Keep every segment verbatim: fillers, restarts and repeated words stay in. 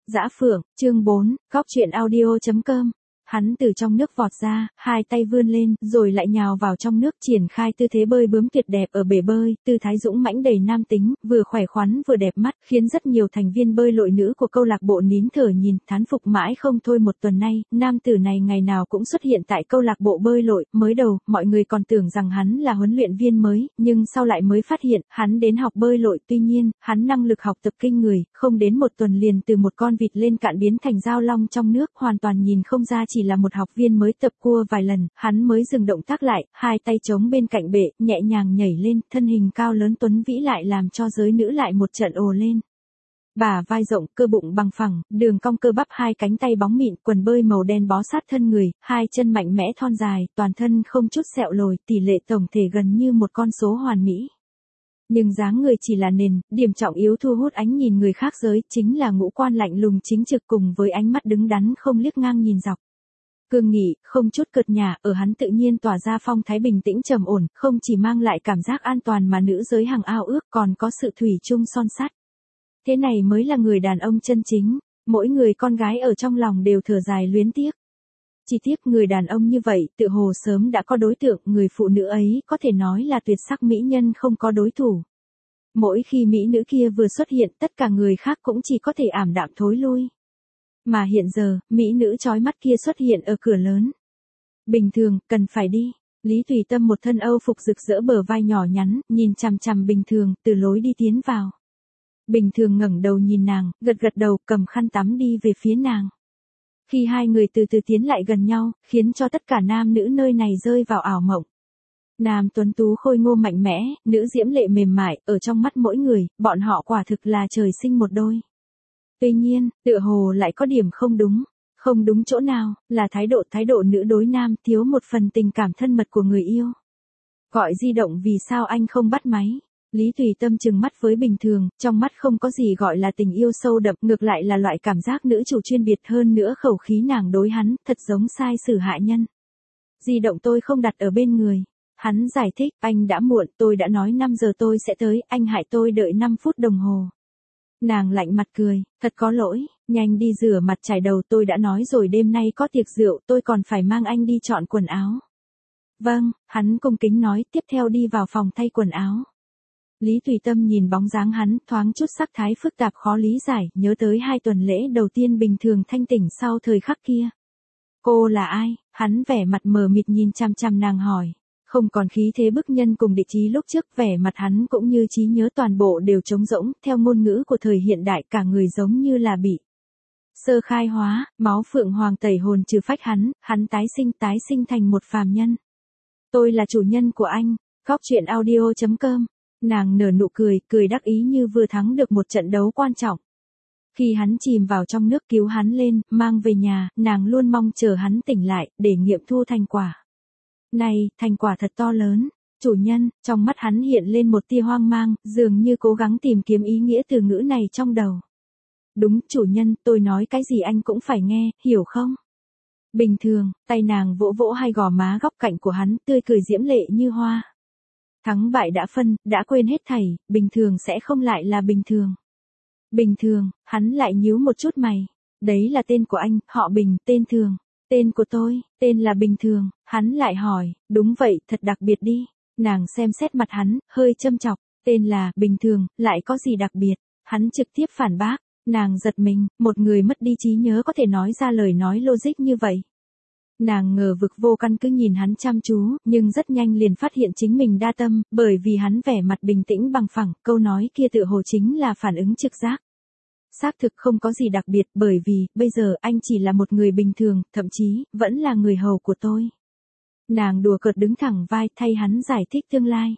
Dã Phượng, chương bốn, góc truyện audio chấm com. Hắn từ trong nước vọt ra, hai tay vươn lên, rồi lại nhào vào trong nước, triển khai tư thế bơi bướm tuyệt đẹp ở bể bơi, tư thái dũng mãnh đầy nam tính, vừa khỏe khoắn vừa đẹp mắt, khiến rất nhiều thành viên bơi lội nữ của câu lạc bộ nín thở nhìn, thán phục mãi không thôi. Một tuần nay, nam tử này ngày nào cũng xuất hiện tại câu lạc bộ bơi lội, mới đầu, mọi người còn tưởng rằng hắn là huấn luyện viên mới, nhưng sau lại mới phát hiện, hắn đến học bơi lội, tuy nhiên, hắn năng lực học tập kinh người, không đến một tuần liền từ một con vịt lên cạn biến thành dao long trong nước, hoàn toàn nhìn không ra chỉ là một học viên mới tập cua vài lần, hắn mới dừng động tác lại, hai tay chống bên cạnh bệ, nhẹ nhàng nhảy lên, thân hình cao lớn tuấn vĩ lại làm cho giới nữ lại một trận ồ lên. Bả vai rộng, cơ bụng bằng phẳng, đường cong cơ bắp, hai cánh tay bóng mịn, quần bơi màu đen bó sát thân người, hai chân mạnh mẽ thon dài, toàn thân không chút sẹo lồi, tỷ lệ tổng thể gần như một con số hoàn mỹ. Nhưng dáng người chỉ là nền, điểm trọng yếu thu hút ánh nhìn người khác giới, chính là ngũ quan lạnh lùng chính trực cùng với ánh mắt đứng đắn không liếc ngang nhìn dọc. Cương nghị, không chút cợt nhả, ở hắn tự nhiên tỏa ra phong thái bình tĩnh trầm ổn, không chỉ mang lại cảm giác an toàn mà nữ giới hàng ao ước, còn có sự thủy chung son sắt. Thế này mới là người đàn ông chân chính, mỗi người con gái ở trong lòng đều thở dài luyến tiếc. Chỉ tiếc người đàn ông như vậy, tự hồ sớm đã có đối tượng, người phụ nữ ấy có thể nói là tuyệt sắc mỹ nhân không có đối thủ. Mỗi khi mỹ nữ kia vừa xuất hiện, tất cả người khác cũng chỉ có thể ảm đạm thối lui. Mà hiện giờ, mỹ nữ chói mắt kia xuất hiện ở cửa lớn. Bình thường, cần phải đi. Lý Tùy Tâm một thân âu phục rực rỡ, bờ vai nhỏ nhắn, nhìn chằm chằm Bình Thường, từ lối đi tiến vào. Bình Thường ngẩng đầu nhìn nàng, gật gật đầu, cầm khăn tắm đi về phía nàng. Khi hai người từ từ tiến lại gần nhau, khiến cho tất cả nam nữ nơi này rơi vào ảo mộng. Nam tuấn tú khôi ngô mạnh mẽ, nữ diễm lệ mềm mại, ở trong mắt mỗi người, bọn họ quả thực là trời sinh một đôi. Tuy nhiên, tựa hồ lại có điểm không đúng. Không đúng chỗ nào, là thái độ thái độ nữ đối nam, thiếu một phần tình cảm thân mật của người yêu. Gọi di động, vì sao anh không bắt máy? Lý Tùy Tâm trừng mắt với Bình Thường, trong mắt không có gì gọi là tình yêu sâu đậm, ngược lại là loại cảm giác nữ chủ chuyên biệt, hơn nữa khẩu khí nàng đối hắn, thật giống sai sử hạ nhân. Di động tôi không đặt ở bên người. Hắn giải thích, anh đã muộn, tôi đã nói năm giờ tôi sẽ tới, anh hại tôi đợi năm phút đồng hồ. Nàng lạnh mặt cười, thật có lỗi, nhanh đi rửa mặt chải đầu, tôi đã nói rồi đêm nay có tiệc rượu, tôi còn phải mang anh đi chọn quần áo. Vâng, hắn cung kính nói, tiếp theo đi vào phòng thay quần áo. Lý Tùy Tâm nhìn bóng dáng hắn, thoáng chút sắc thái phức tạp khó lý giải, nhớ tới hai tuần lễ đầu tiên Bình Thường thanh tỉnh sau thời khắc kia. Cô là ai? Hắn vẻ mặt mờ mịt nhìn chăm chăm nàng hỏi. Không còn khí thế bức nhân cùng địch trí lúc trước, vẻ mặt hắn cũng như trí nhớ toàn bộ đều trống rỗng, theo ngôn ngữ của thời hiện đại, cả người giống như là bị sơ khai hóa, máu phượng hoàng tẩy hồn trừ phách hắn, hắn tái sinh tái sinh thành một phàm nhân. Tôi là chủ nhân của anh, góc truyện audio chấm com. Nàng nở nụ cười, cười đắc ý như vừa thắng được một trận đấu quan trọng. Khi hắn chìm vào trong nước cứu hắn lên, mang về nhà, nàng luôn mong chờ hắn tỉnh lại, để nghiệm thu thành quả. Này, thành quả thật to lớn. Chủ nhân, trong mắt hắn hiện lên một tia hoang mang, dường như cố gắng tìm kiếm ý nghĩa từ ngữ này trong đầu. Đúng, chủ nhân, tôi nói cái gì anh cũng phải nghe, hiểu không? Bình Thường, tay nàng vỗ vỗ hai gò má góc cạnh của hắn, tươi cười diễm lệ như hoa. Thắng bại đã phân, đã quên hết thảy, Bình Thường sẽ không lại là Bình Thường. Bình Thường, hắn lại nhíu một chút mày. Đấy là tên của anh, họ Bình, tên Thường. Tên của tôi, tên là Bình Thường, hắn lại hỏi, đúng vậy, thật đặc biệt đi. Nàng xem xét mặt hắn, hơi châm chọc, tên là Bình Thường, lại có gì đặc biệt? Hắn trực tiếp phản bác, nàng giật mình, một người mất đi trí nhớ có thể nói ra lời nói logic như vậy. Nàng ngờ vực vô căn cứ nhìn hắn chăm chú, nhưng rất nhanh liền phát hiện chính mình đa tâm, bởi vì hắn vẻ mặt bình tĩnh bằng phẳng, câu nói kia tự hồ chính là phản ứng trực giác. Xác thực không có gì đặc biệt, bởi vì, bây giờ anh chỉ là một người bình thường, thậm chí, vẫn là người hầu của tôi. Nàng đùa cợt đứng thẳng vai, thay hắn giải thích tương lai.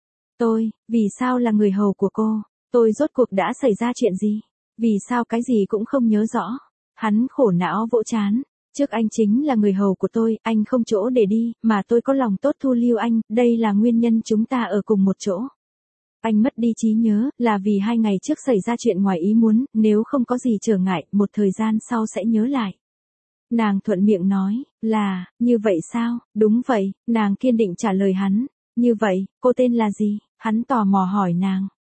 Tôi, vì sao là người hầu của cô? Tôi rốt cuộc đã xảy ra chuyện gì? Vì sao cái gì cũng không nhớ rõ? Hắn khổ não vỗ trán. Trước anh chính là người hầu của tôi, anh không chỗ để đi, mà tôi có lòng tốt thu lưu anh, đây là nguyên nhân chúng ta ở cùng một chỗ. Anh mất đi trí nhớ, là vì hai ngày trước xảy ra chuyện ngoài ý muốn, nếu không có gì trở ngại, một thời gian sau sẽ nhớ lại. Nàng thuận miệng nói, là, như vậy sao, đúng vậy, nàng kiên định trả lời hắn, như vậy, cô tên là gì, hắn tò mò hỏi nàng,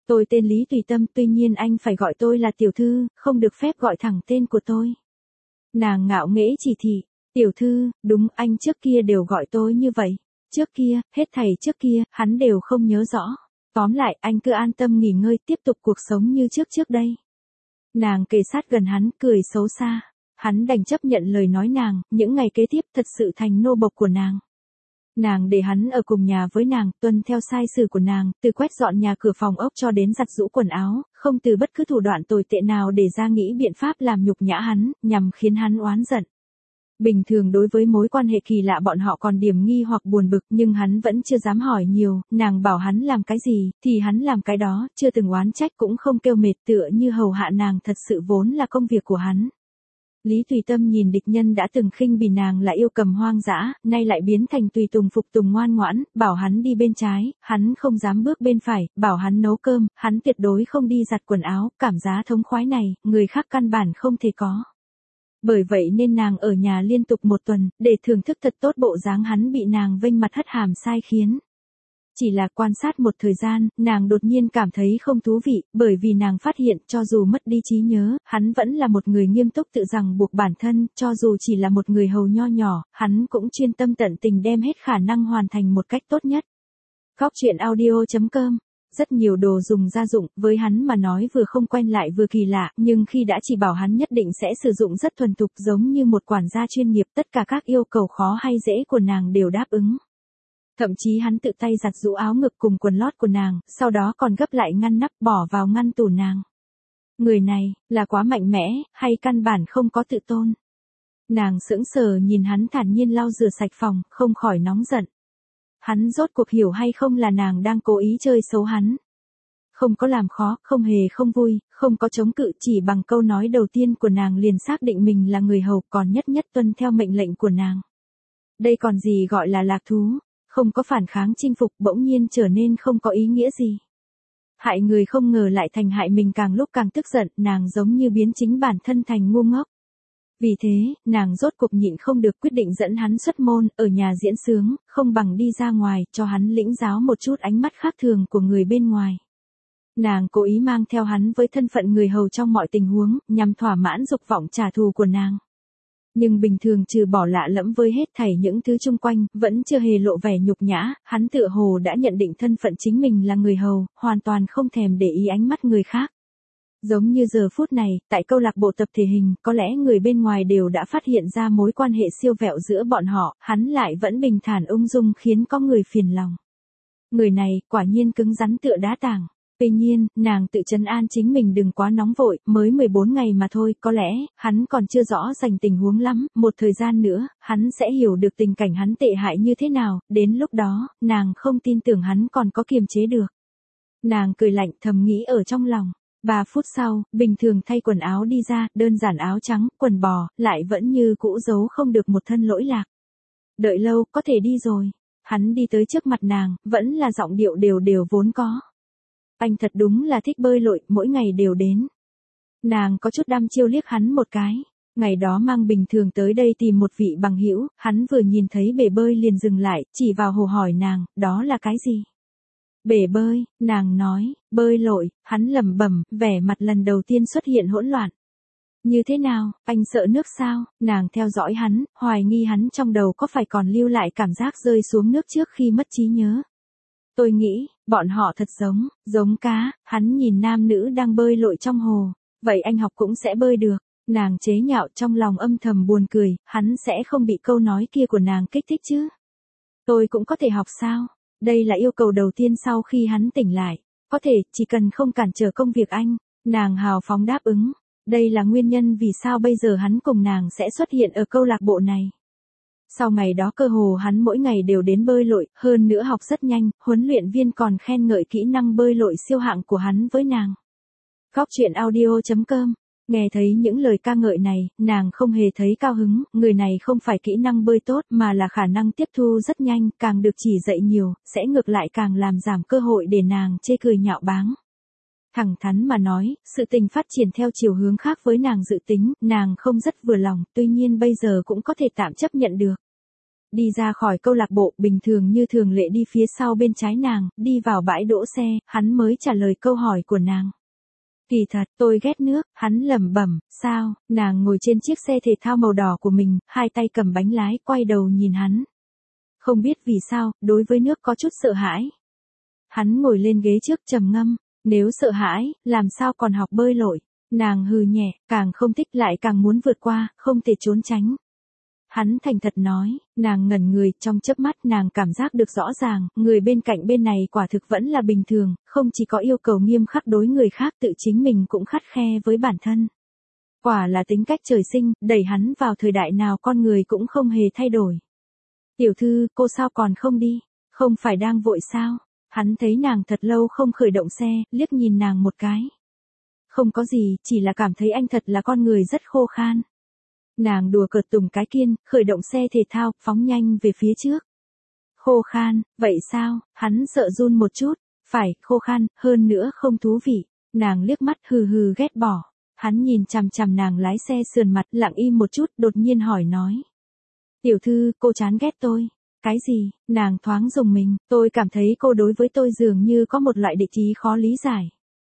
Tôi tên Lý Tùy Tâm, tuy nhiên anh phải gọi tôi là tiểu thư, không được phép gọi thẳng tên của tôi. Nàng ngạo nghễ chỉ thị, tiểu thư, đúng, anh trước kia đều gọi tôi như vậy. Trước kia, hết thảy trước kia, hắn đều không nhớ rõ. Tóm lại, anh cứ an tâm nghỉ ngơi, tiếp tục cuộc sống như trước trước đây. Nàng kề sát gần hắn, cười xấu xa. Hắn đành chấp nhận lời nói nàng, những ngày kế tiếp thật sự thành nô bộc của nàng. Nàng để hắn ở cùng nhà với nàng, tuân theo sai sử của nàng, từ quét dọn nhà cửa phòng ốc cho đến giặt giũ quần áo, không từ bất cứ thủ đoạn tồi tệ nào để ra nghĩ biện pháp làm nhục nhã hắn, nhằm khiến hắn oán giận. Bình thường đối với mối quan hệ kỳ lạ bọn họ còn điểm nghi hoặc buồn bực, nhưng hắn vẫn chưa dám hỏi nhiều, nàng bảo hắn làm cái gì, thì hắn làm cái đó, chưa từng oán trách cũng không kêu mệt, tựa như hầu hạ nàng thật sự vốn là công việc của hắn. Lý Tùy Tâm nhìn địch nhân đã từng khinh bỉ nàng là yêu cầm hoang dã, nay lại biến thành tùy tùng phục tùng ngoan ngoãn, bảo hắn đi bên trái, hắn không dám bước bên phải, bảo hắn nấu cơm, hắn tuyệt đối không đi giặt quần áo, cảm giác thống khoái này, người khác căn bản không thể có. Bởi vậy nên nàng ở nhà liên tục một tuần, để thưởng thức thật tốt bộ dáng hắn bị nàng vênh mặt hất hàm sai khiến. Chỉ là quan sát một thời gian, nàng đột nhiên cảm thấy không thú vị, bởi vì nàng phát hiện cho dù mất đi trí nhớ, hắn vẫn là một người nghiêm túc tự rằng buộc bản thân, cho dù chỉ là một người hầu nho nhỏ, hắn cũng chuyên tâm tận tình đem hết khả năng hoàn thành một cách tốt nhất. Góc truyện audio chấm com. Rất nhiều đồ dùng gia dụng, với hắn mà nói vừa không quen lại vừa kỳ lạ, nhưng khi đã chỉ bảo hắn nhất định sẽ sử dụng rất thuần thục giống như một quản gia chuyên nghiệp, tất cả các yêu cầu khó hay dễ của nàng đều đáp ứng. Thậm chí hắn tự tay giặt giũ áo ngực cùng quần lót của nàng, sau đó còn gấp lại ngăn nắp bỏ vào ngăn tủ nàng. Người này, là quá mạnh mẽ, hay căn bản không có tự tôn. Nàng sững sờ nhìn hắn thản nhiên lau rửa sạch phòng, không khỏi nóng giận. Hắn rốt cuộc hiểu hay không là nàng đang cố ý chơi xấu hắn. Không có làm khó, không hề không vui, không có chống cự, chỉ bằng câu nói đầu tiên của nàng liền xác định mình là người hầu, còn nhất nhất tuân theo mệnh lệnh của nàng. Đây còn gì gọi là lạc thú, không có phản kháng chinh phục, bỗng nhiên trở nên không có ý nghĩa gì. Hại người không ngờ lại thành hại mình, càng lúc càng tức giận, nàng giống như biến chính bản thân thành ngu ngốc. Vì thế, nàng rốt cuộc nhịn không được, quyết định dẫn hắn xuất môn, ở nhà diễn sướng, không bằng đi ra ngoài, cho hắn lĩnh giáo một chút ánh mắt khác thường của người bên ngoài. Nàng cố ý mang theo hắn với thân phận người hầu trong mọi tình huống, nhằm thỏa mãn dục vọng trả thù của nàng. Nhưng bình thường trừ bỏ lạ lẫm với hết thảy những thứ chung quanh, vẫn chưa hề lộ vẻ nhục nhã, hắn tựa hồ đã nhận định thân phận chính mình là người hầu, hoàn toàn không thèm để ý ánh mắt người khác. Giống như giờ phút này, tại câu lạc bộ tập thể hình, có lẽ người bên ngoài đều đã phát hiện ra mối quan hệ siêu vẹo giữa bọn họ, hắn lại vẫn bình thản ung dung khiến có người phiền lòng. Người này, quả nhiên cứng rắn tựa đá tảng. Tuy nhiên, nàng tự trấn an chính mình đừng quá nóng vội, mới mười bốn ngày mà thôi, có lẽ, hắn còn chưa rõ rành tình huống lắm, một thời gian nữa, hắn sẽ hiểu được tình cảnh hắn tệ hại như thế nào, đến lúc đó, nàng không tin tưởng hắn còn có kiềm chế được. Nàng cười lạnh thầm nghĩ ở trong lòng. Ba phút sau, bình thường thay quần áo đi ra, đơn giản áo trắng, quần bò, lại vẫn như cũ giấu không được một thân lỗi lạc. Đợi lâu, có thể đi rồi. Hắn đi tới trước mặt nàng, vẫn là giọng điệu đều đều vốn có. Anh thật đúng là thích bơi lội, mỗi ngày đều đến. Nàng có chút đăm chiêu liếc hắn một cái. Ngày đó mang bình thường tới đây tìm một vị bằng hữu, hắn vừa nhìn thấy bể bơi liền dừng lại, chỉ vào hồ hỏi nàng, đó là cái gì? Bể bơi, nàng nói, bơi lội, hắn lẩm bẩm, vẻ mặt lần đầu tiên xuất hiện hỗn loạn. Như thế nào, anh sợ nước sao? Nàng theo dõi hắn, hoài nghi hắn trong đầu có phải còn lưu lại cảm giác rơi xuống nước trước khi mất trí nhớ. Tôi nghĩ, bọn họ thật giống, giống cá, hắn nhìn nam nữ đang bơi lội trong hồ, vậy anh học cũng sẽ bơi được. Nàng chế nhạo trong lòng âm thầm buồn cười, hắn sẽ không bị câu nói kia của nàng kích thích chứ. Tôi cũng có thể học sao? Đây là yêu cầu đầu tiên sau khi hắn tỉnh lại. Có thể, chỉ cần không cản trở công việc anh. Nàng hào phóng đáp ứng. Đây là nguyên nhân vì sao bây giờ hắn cùng nàng sẽ xuất hiện ở câu lạc bộ này. Sau ngày đó cơ hồ hắn mỗi ngày đều đến bơi lội, hơn nữa học rất nhanh, huấn luyện viên còn khen ngợi kỹ năng bơi lội siêu hạng của hắn với nàng. Góc truyện audio chấm com. Nghe thấy những lời ca ngợi này, nàng không hề thấy cao hứng, người này không phải kỹ năng bơi tốt mà là khả năng tiếp thu rất nhanh, càng được chỉ dạy nhiều, sẽ ngược lại càng làm giảm cơ hội để nàng chê cười nhạo báng. Thẳng thắn mà nói, sự tình phát triển theo chiều hướng khác với nàng dự tính, nàng không rất vừa lòng, tuy nhiên bây giờ cũng có thể tạm chấp nhận được. đi ra khỏi câu lạc bộ, bình thường như thường lệ đi phía sau bên trái nàng, đi vào bãi đỗ xe, hắn mới trả lời câu hỏi của nàng. Kỳ thật, tôi ghét nước, hắn lẩm bẩm, sao, nàng ngồi trên chiếc xe thể thao màu đỏ của mình, hai tay cầm bánh lái, quay đầu nhìn hắn. Không biết vì sao, đối với nước có chút sợ hãi. Hắn ngồi lên ghế trước trầm ngâm, nếu sợ hãi, làm sao còn học bơi lội. Nàng hừ nhẹ, càng không thích lại càng muốn vượt qua, không thể trốn tránh. Hắn thành thật nói, nàng ngẩn người, trong chớp mắt nàng cảm giác được rõ ràng, người bên cạnh bên này quả thực vẫn là bình thường, không chỉ có yêu cầu nghiêm khắc đối người khác, tự chính mình cũng khắt khe với bản thân. Quả là tính cách trời sinh, đẩy hắn vào thời đại nào con người cũng không hề thay đổi. Tiểu thư, cô sao còn không đi? Không phải đang vội sao? Hắn thấy nàng thật lâu không khởi động xe, liếc nhìn nàng một cái. Không có gì, chỉ là cảm thấy anh thật là con người rất khô khan. Nàng đùa cợt tùng cái kiên, khởi động xe thể thao, phóng nhanh về phía trước. Khô khan, vậy sao? Hắn sợ run một chút. Phải, khô khan, hơn nữa không thú vị. Nàng liếc mắt hừ hừ ghét bỏ. Hắn nhìn chằm chằm nàng lái xe sườn mặt, lặng im một chút, đột nhiên hỏi nói. Tiểu thư, cô chán ghét tôi. Cái gì? Nàng thoáng rùng mình, tôi cảm thấy cô đối với tôi dường như có một loại địch ý khó lý giải.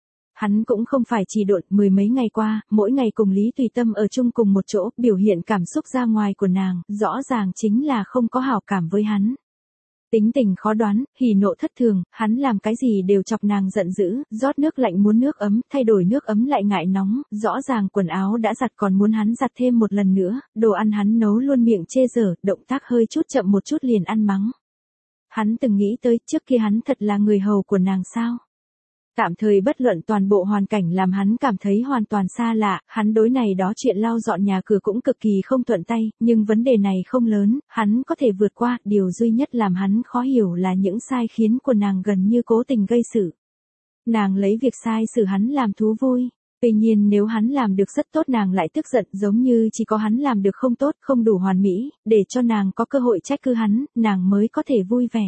Hắn cũng không phải chỉ độn, mười mấy ngày qua, mỗi ngày cùng Lý Tùy Tâm ở chung cùng một chỗ, biểu hiện cảm xúc ra ngoài của nàng, rõ ràng chính là không có hảo cảm với hắn. Tính tình khó đoán, hỉ nộ thất thường, hắn làm cái gì đều chọc nàng giận dữ, rót nước lạnh muốn nước ấm, thay đổi nước ấm lại ngại nóng, rõ ràng quần áo đã giặt còn muốn hắn giặt thêm một lần nữa, đồ ăn hắn nấu luôn miệng chê dở, động tác hơi chút chậm một chút liền ăn mắng. Hắn từng nghĩ tới, trước kia hắn thật là người hầu của nàng sao? Tạm thời bất luận toàn bộ hoàn cảnh làm hắn cảm thấy hoàn toàn xa lạ, hắn đối này đó chuyện lau dọn nhà cửa cũng cực kỳ không thuận tay, nhưng vấn đề này không lớn, hắn có thể vượt qua, điều duy nhất làm hắn khó hiểu là những sai khiến của nàng gần như cố tình gây sự. Nàng lấy việc sai xử hắn làm thú vui, tuy nhiên nếu hắn làm được rất tốt nàng lại tức giận giống như chỉ có hắn làm được không tốt, không đủ hoàn mỹ, để cho nàng có cơ hội trách cứ hắn, nàng mới có thể vui vẻ.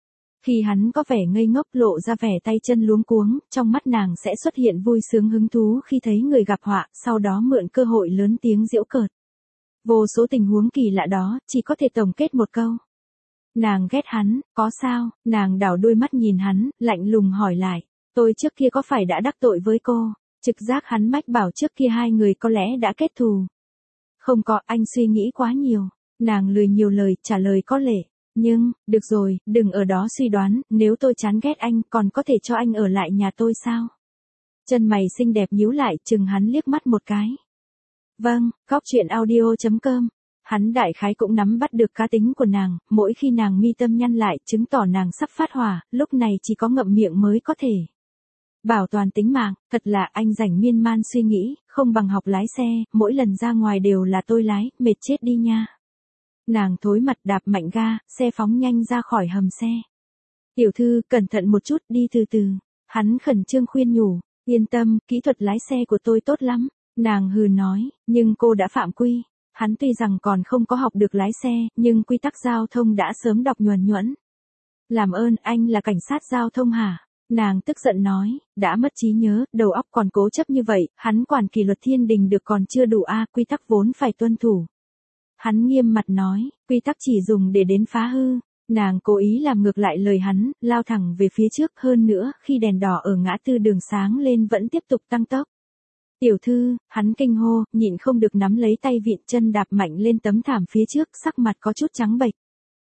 Khi hắn có vẻ ngây ngốc lộ ra vẻ tay chân luống cuống, trong mắt nàng sẽ xuất hiện vui sướng hứng thú khi thấy người gặp họa, sau đó mượn cơ hội lớn tiếng giễu cợt. Vô số tình huống kỳ lạ đó, chỉ có thể tổng kết một câu. Nàng ghét hắn, có sao? Nàng đảo đôi mắt nhìn hắn, lạnh lùng hỏi lại. Tôi trước kia có phải đã đắc tội với cô? Trực giác hắn mách bảo trước kia hai người có lẽ đã kết thù. Không có, anh suy nghĩ quá nhiều. Nàng lười nhiều lời, trả lời có lệ. Nhưng, được rồi, đừng ở đó suy đoán, nếu tôi chán ghét anh, còn có thể cho anh ở lại nhà tôi sao? Chân mày xinh đẹp nhíu lại, chừng hắn liếc mắt một cái. Vâng, cóc truyện audio chấm com. Hắn đại khái cũng nắm bắt được cá tính của nàng, mỗi khi nàng mi tâm nhăn lại, chứng tỏ nàng sắp phát hỏa, lúc này chỉ có ngậm miệng mới có thể bảo toàn tính mạng. Thật là anh rảnh miên man suy nghĩ, không bằng học lái xe, mỗi lần ra ngoài đều là tôi lái, mệt chết đi nha. Nàng thối mặt đạp mạnh ga, xe phóng nhanh ra khỏi hầm xe. Tiểu thư, cẩn thận một chút, đi từ từ. Hắn khẩn trương khuyên nhủ, yên tâm, kỹ thuật lái xe của tôi tốt lắm. Nàng hừ nói, nhưng cô đã phạm quy. Hắn tuy rằng còn không có học được lái xe, nhưng quy tắc giao thông đã sớm đọc nhuần nhuyễn. Làm ơn, anh là cảnh sát giao thông hả? Nàng tức giận nói, đã mất trí nhớ, đầu óc còn cố chấp như vậy, hắn quản kỷ luật thiên đình được còn chưa đủ a, quy tắc vốn phải tuân thủ. Hắn nghiêm mặt nói, quy tắc chỉ dùng để đến phá hư. Nàng cố ý làm ngược lại lời hắn, lao thẳng về phía trước, hơn nữa, khi đèn đỏ ở ngã tư đường sáng lên vẫn tiếp tục tăng tốc. Tiểu thư, hắn kinh hô, nhịn không được nắm lấy tay vịn chân đạp mạnh lên tấm thảm phía trước, sắc mặt có chút trắng bệch.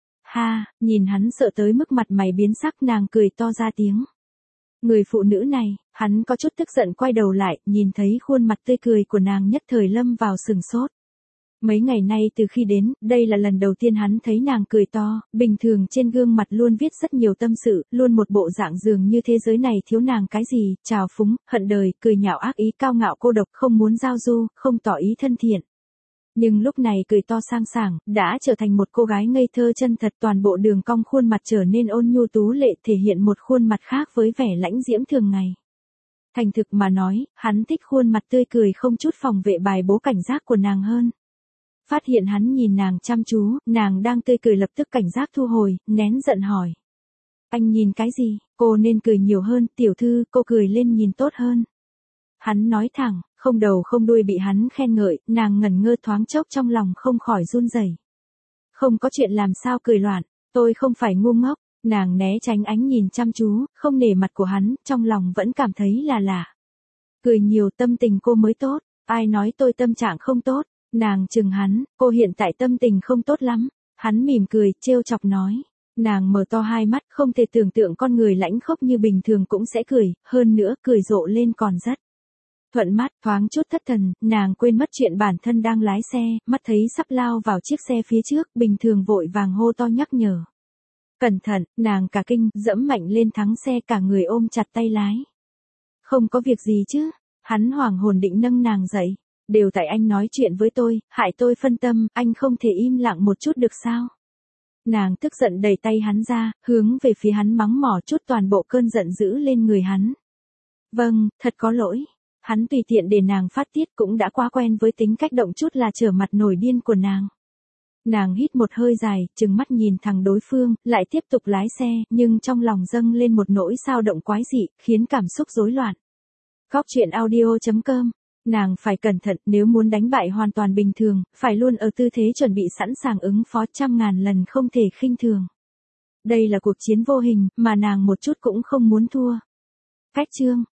Ha, nhìn hắn sợ tới mức mặt mày biến sắc, nàng cười to ra tiếng. Người phụ nữ này, hắn có chút tức giận quay đầu lại, nhìn thấy khuôn mặt tươi cười của nàng nhất thời lâm vào sừng sốt. Mấy ngày nay từ khi đến, đây là lần đầu tiên hắn thấy nàng cười to, bình thường trên gương mặt luôn viết rất nhiều tâm sự, luôn một bộ dạng dường như thế giới này thiếu nàng cái gì, trào phúng, hận đời, cười nhạo ác ý, cao ngạo cô độc, không muốn giao du, không tỏ ý thân thiện. Nhưng lúc này cười to sang sảng, đã trở thành một cô gái ngây thơ chân thật, toàn bộ đường cong khuôn mặt trở nên ôn nhu tú lệ, thể hiện một khuôn mặt khác với vẻ lãnh diễm thường ngày. Thành thực mà nói, hắn thích khuôn mặt tươi cười không chút phòng vệ bài bố cảnh giác của nàng hơn. Phát hiện hắn nhìn nàng chăm chú, nàng đang tươi cười lập tức cảnh giác thu hồi, nén giận hỏi. Anh nhìn cái gì? Cô nên cười nhiều hơn, tiểu thư, cô cười lên nhìn tốt hơn. Hắn nói thẳng, không đầu không đuôi bị hắn khen ngợi, nàng ngẩn ngơ thoáng chốc trong lòng không khỏi run rẩy. Không có chuyện làm sao cười loạn, tôi không phải ngu ngốc. Nàng né tránh ánh nhìn chăm chú, không nể mặt của hắn, trong lòng vẫn cảm thấy là lạ. Cười nhiều tâm tình cô mới tốt, ai nói tôi tâm trạng không tốt, nàng chừng hắn, cô hiện tại tâm tình không tốt lắm. Hắn mỉm cười, trêu chọc nói. Nàng mở to hai mắt, không thể tưởng tượng con người lãnh khốc như bình thường cũng sẽ cười, hơn nữa cười rộ lên còn rất thuận mắt, thoáng chút thất thần, nàng quên mất chuyện bản thân đang lái xe, mắt thấy sắp lao vào chiếc xe phía trước, bình thường vội vàng hô to nhắc nhở. Cẩn thận, nàng cả kinh, dẫm mạnh lên thắng xe cả người ôm chặt tay lái. Không có việc gì chứ, hắn hoàng hồn định nâng nàng dậy. Đều tại anh nói chuyện với tôi, hại tôi phân tâm, anh không thể im lặng một chút được sao? Nàng tức giận đẩy tay hắn ra, hướng về phía hắn mắng mỏ chút toàn bộ cơn giận dữ lên người hắn. Vâng, thật có lỗi. Hắn tùy tiện để nàng phát tiết cũng đã quá quen với tính cách động chút là trở mặt nổi điên của nàng. Nàng hít một hơi dài, trừng mắt nhìn thẳng đối phương, lại tiếp tục lái xe, nhưng trong lòng dâng lên một nỗi sao động quái dị, khiến cảm xúc rối loạn. Góc truyện audio chấm com. Nàng phải cẩn thận, nếu muốn đánh bại hoàn toàn bình thường, phải luôn ở tư thế chuẩn bị sẵn sàng ứng phó trăm ngàn lần không thể khinh thường. Đây là cuộc chiến vô hình, mà nàng một chút cũng không muốn thua. Cách chương